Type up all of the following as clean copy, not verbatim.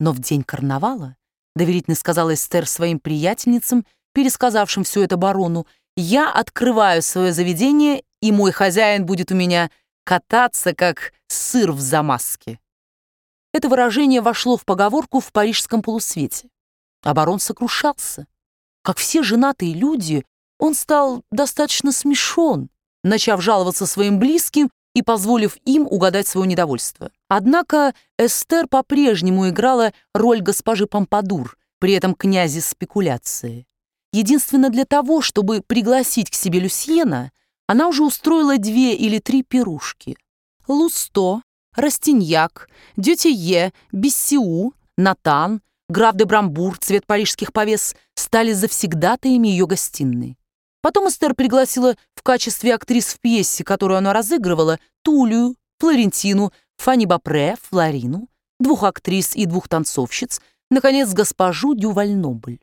Но в день карнавала, доверительно сказала Эстер своим приятельницам, пересказавшим все это барону, я открываю свое заведение, и мой хозяин будет у меня кататься, как сыр в замазке. Это выражение вошло в поговорку в парижском полусвете. А барон сокрушался. Как все женатые люди, он стал достаточно смешон, начав жаловаться своим близким и позволив им угадать свое недовольство. Однако Эстер по-прежнему играла роль госпожи Помпадур, при этом князе спекуляции. Единственно для того, чтобы пригласить к себе Люсьена, она уже устроила 2 или 3 пирушки. Лусто, Растиньяк, Дютие, Бессиу, Натан, граф де Брамбур, цвет парижских повес, стали завсегдатаями ее гостиной. Потом Эстер пригласила в качестве актрис в пьесе, которую она разыгрывала, Тулию, Флорентину, Фанни Бапре, Флорину, 2 актрис и 2 танцовщиц, наконец, госпожу Дювальнобль.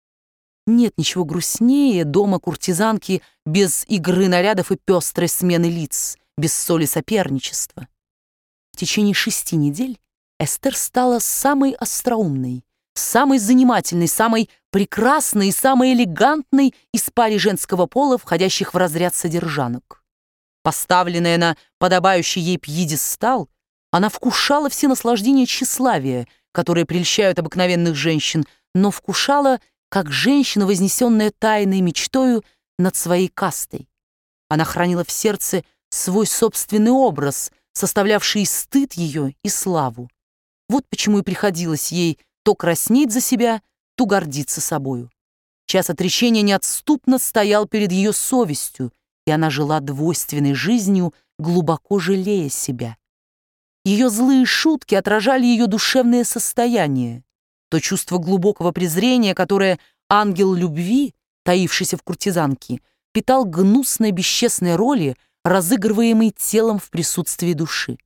Нет ничего грустнее дома куртизанки без игры нарядов и пестрой смены лиц, без соли соперничества. В течение 6 недель Эстер стала самой остроумной, самой занимательной, самой прекрасной и самой элегантной из паре женского пола, входящих в разряд содержанок. Поставленная на подобающий ей пьедестал, она вкушала все наслаждения тщеславия, которые прельщают обыкновенных женщин, но вкушала, как женщина, вознесенная тайной мечтою над своей кастой. Она хранила в сердце свой собственный образ, составлявший и стыд ее, и славу. Вот почему и приходилось ей то краснеть за себя, то гордиться собою. Час отречения неотступно стоял перед ее совестью, и она жила двойственной жизнью, глубоко жалея себя. Ее злые шутки отражали ее душевное состояние. То чувство глубокого презрения, которое ангел любви, таившийся в куртизанке, питал гнусной бесчестной роли, разыгрываемой телом в присутствии души.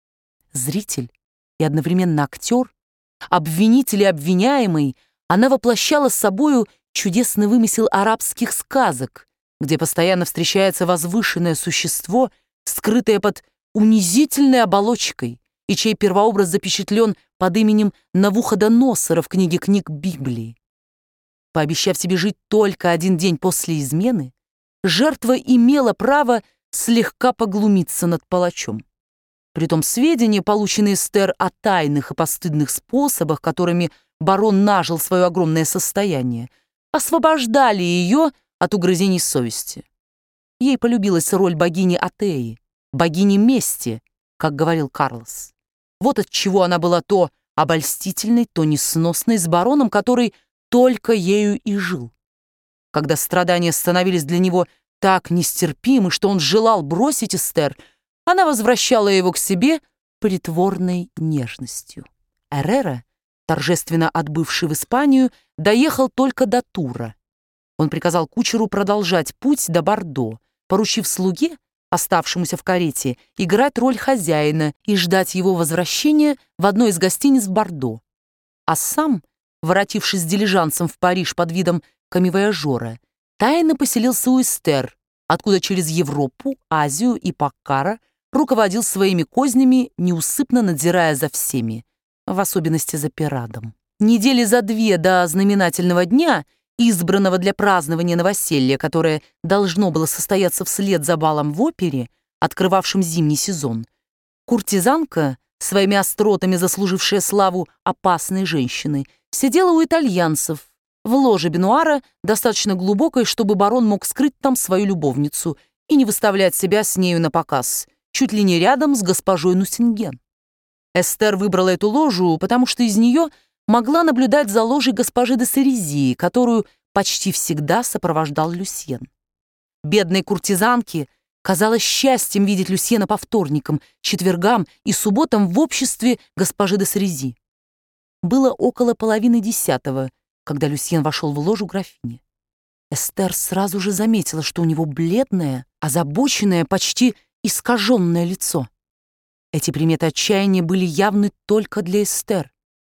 Зритель и одновременно актер, обвинитель и обвиняемый, она воплощала с собою чудесный вымысел арабских сказок, где постоянно встречается возвышенное существо, скрытое под унизительной оболочкой, и чей первообраз запечатлен под именем Навуходоносора в книге книг Библии. Пообещав себе жить только 1 день после измены, жертва имела право слегка поглумиться над палачом. Притом сведения, полученные Эстер о тайных и постыдных способах, которыми барон нажил свое огромное состояние, освобождали ее от угрызений совести. Ей полюбилась роль богини Атеи, богини мести, как говорил Карлос. Вот отчего она была то обольстительной, то несносной с бароном, который только ею и жил. Когда страдания становились для него так нестерпимы, что он желал бросить Эстер, она возвращала его к себе притворной нежностью. Эррера, торжественно отбывший в Испанию, доехал только до Тура. Он приказал кучеру продолжать путь до Бордо, поручив слуге, оставшемуся в карете, играть роль хозяина и ждать его возвращения в одной из гостиниц в Бордо. А сам, воротившись с дилижансом в Париж под видом камевояжера, тайно поселился у Эстер, откуда через Европу, Азию и Паккара руководил своими кознями, неусыпно надзирая за всеми, в особенности за Пирадом. Недели за 2 до знаменательного дня, избранного для празднования новоселья, которое должно было состояться вслед за балом в опере, открывавшим зимний сезон, куртизанка, своими остротами заслужившая славу опасной женщины, сидела у итальянцев в ложе бенуара, достаточно глубокой, чтобы барон мог скрыть там свою любовницу и не выставлять себя с нею на показ, чуть ли не рядом с госпожой Нусинген. Эстер выбрала эту ложу, потому что из нее могла наблюдать за ложей госпожи де Серези, которую почти всегда сопровождал Люсьен. Бедной куртизанке казалось счастьем видеть Люсьена по вторникам, четвергам и субботам в обществе госпожи де Серези. Было около 9:30, когда Люсьен вошел в ложу графини. Эстер сразу же заметила, что у него бледное, озабоченное, почти искаженное лицо. Эти приметы отчаяния были явны только для Эстер.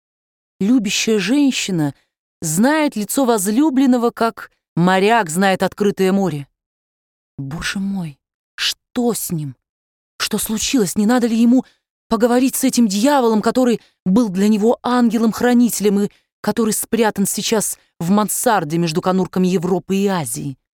Любящая женщина знает лицо возлюбленного, как моряк знает открытое море. Боже мой, что с ним? Что случилось? Не надо ли ему поговорить с этим дьяволом, который был для него ангелом-хранителем и который спрятан сейчас в мансарде между конурками Европы и Азии.